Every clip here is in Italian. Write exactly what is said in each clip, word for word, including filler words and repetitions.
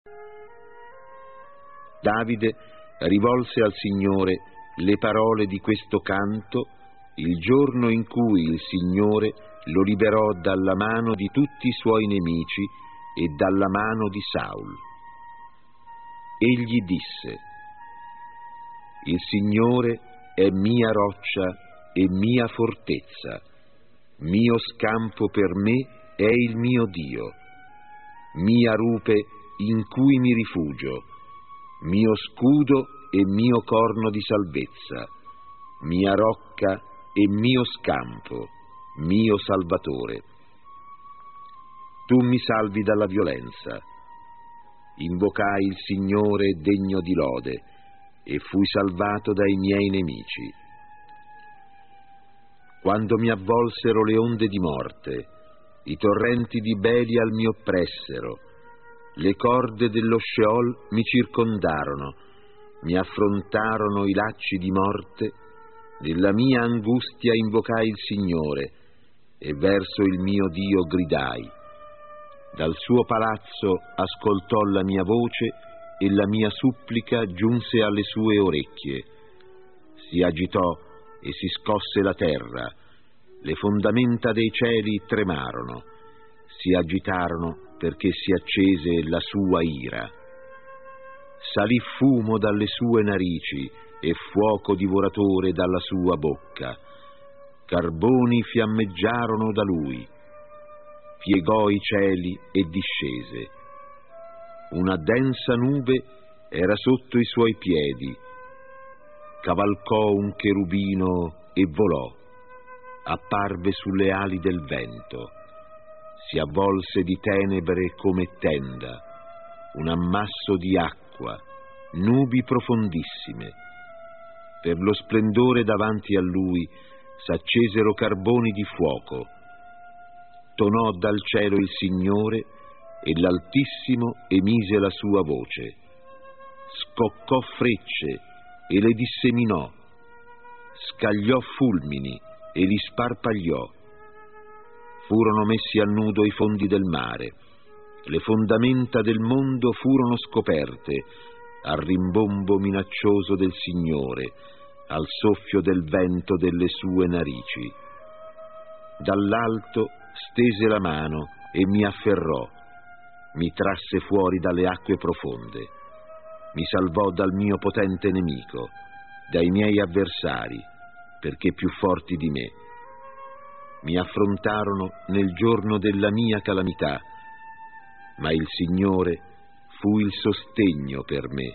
Davide rivolse al Signore le parole di questo canto il giorno in cui il Signore lo liberò dalla mano di tutti i suoi nemici e dalla mano di Saul. Egli disse: Il Signore è mia roccia e mia fortezza, mio scampo per me è il mio Dio, mia rupe in cui mi rifugio, mio scudo e mio corno di salvezza, mia rocca e mio scampo, mio Salvatore. Tu mi salvi dalla violenza. Invocai il Signore degno di lode e fui salvato dai miei nemici. Quando mi avvolsero le onde di morte, i torrenti di Belial mi oppressero, le corde dello Sheol mi circondarono, mi affrontarono i lacci di morte, nella mia angustia invocai il Signore e verso il mio Dio gridai. Dal suo palazzo ascoltò la mia voce e la mia supplica giunse alle sue orecchie. Si agitò e si scosse la terra, le fondamenta dei cieli tremarono, si agitarono perché si accese la sua ira. Salì fumo dalle sue narici e fuoco divoratore dalla sua bocca. Carboni fiammeggiarono da lui. Piegò i cieli e discese. Una densa nube era sotto i suoi piedi. Cavalcò un cherubino e volò. Apparve sulle ali del vento. Si avvolse di tenebre come tenda, un ammasso di acqua, nubi profondissime. Per lo splendore davanti a lui s'accesero carboni di fuoco. Tonò dal cielo il Signore e l'Altissimo emise la sua voce. Scoccò frecce e le disseminò, scagliò fulmini e li sparpagliò. Furono messi a nudo i fondi del mare, le fondamenta del mondo furono scoperte al rimbombo minaccioso del Signore, al soffio del vento delle sue narici. Dall'alto stese la mano e mi afferrò, mi trasse fuori dalle acque profonde, mi salvò dal mio potente nemico, dai miei avversari, perché più forti di me. Mi affrontarono nel giorno della mia calamità, ma il Signore fu il sostegno per me.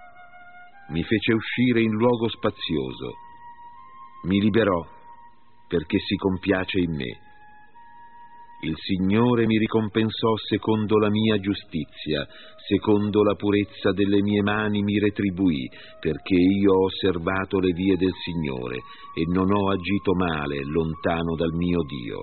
Mi fece uscire in luogo spazioso, mi liberò perché si compiace in me. Il Signore mi ricompensò secondo la mia giustizia, secondo la purezza delle mie mani mi retribuì, perché io ho osservato le vie del Signore e non ho agito male lontano dal mio Dio.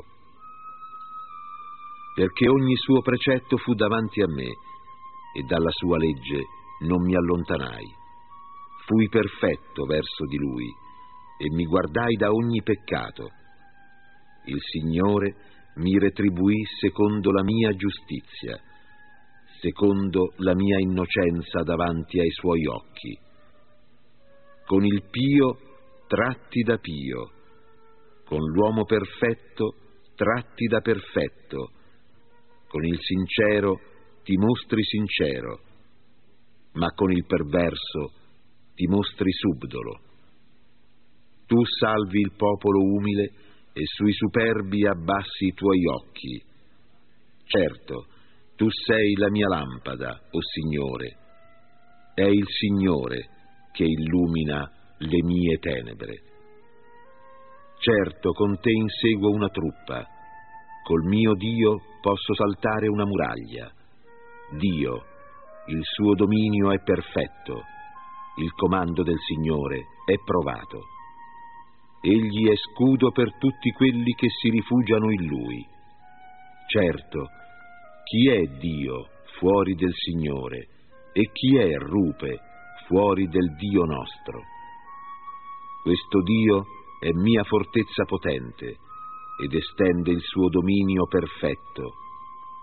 Perché ogni suo precetto fu davanti a me e dalla sua legge non mi allontanai. Fui perfetto verso di Lui e mi guardai da ogni peccato. Il Signore mi retribuì secondo la mia giustizia, secondo la mia innocenza davanti ai Suoi occhi. Con il pio tratti da pio, con l'uomo perfetto tratti da perfetto, con il sincero ti mostri sincero, ma con il perverso ti mostri subdolo. Tu salvi il popolo umile e sui superbi abbassi i tuoi occhi. Certo, tu sei la mia lampada, o Signore. È il Signore che illumina le mie tenebre. Certo, con te inseguo una truppa. Col mio Dio posso saltare una muraglia. Dio, il suo dominio è perfetto. Il comando del Signore è provato. Egli è scudo per tutti quelli che si rifugiano in Lui. Certo, chi è Dio fuori del Signore e chi è rupe fuori del Dio nostro? Questo Dio è mia fortezza potente ed estende il suo dominio perfetto.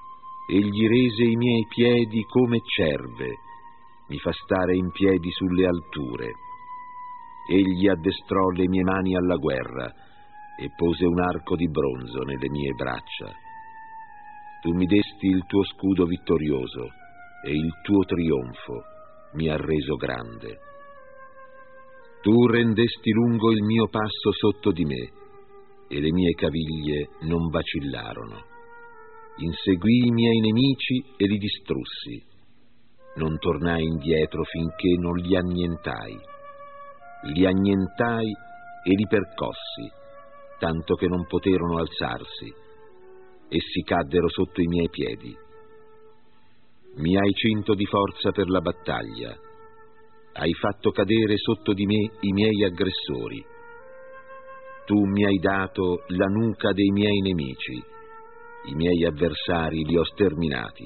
Egli rese i miei piedi come cerve, mi fa stare in piedi sulle alture. Egli addestrò le mie mani alla guerra e pose un arco di bronzo nelle mie braccia. Tu mi desti il tuo scudo vittorioso e il tuo trionfo mi ha reso grande. Tu rendesti lungo il mio passo sotto di me e le mie caviglie non vacillarono. Inseguii i miei nemici e li distrussi. Non tornai indietro finché non li annientai. Li annientai e li percossi, tanto che non poterono alzarsi. Essi caddero sotto i miei piedi. Mi hai cinto di forza per la battaglia. Hai fatto cadere sotto di me i miei aggressori. Tu mi hai dato la nuca dei miei nemici. I miei avversari li ho sterminati.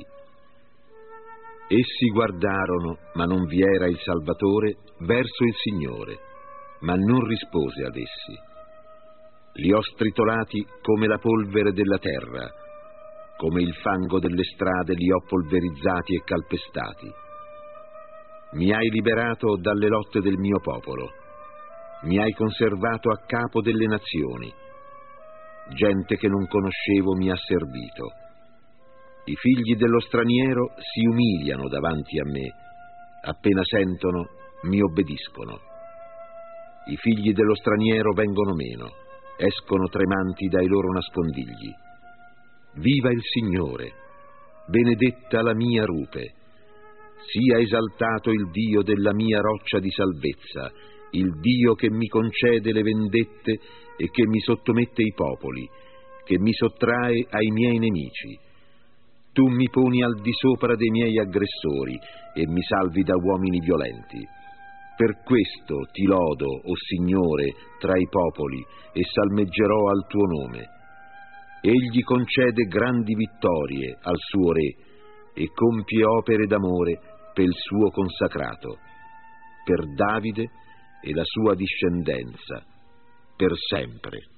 Essi guardarono, ma non vi era il Salvatore, verso il Signore, ma non rispose ad essi. Li ho stritolati come la polvere della terra, come il fango delle strade li ho polverizzati e calpestati. Mi hai liberato dalle lotte del mio popolo, mi hai conservato a capo delle nazioni. Gente che non conoscevo mi ha servito. I figli dello straniero si umiliano davanti a me, appena sentono mi obbediscono. I figli dello straniero vengono meno, escono tremanti dai loro nascondigli. Viva il Signore, benedetta la mia rupe, sia esaltato il Dio della mia roccia di salvezza, il Dio che mi concede le vendette e che mi sottomette i popoli, che mi sottrae ai miei nemici. Tu mi poni al di sopra dei miei aggressori e mi salvi da uomini violenti. Per questo ti lodo, o Signore, tra i popoli, e salmeggerò al tuo nome. Egli concede grandi vittorie al suo re e compie opere d'amore per il suo consacrato, per Davide e la sua discendenza, per sempre.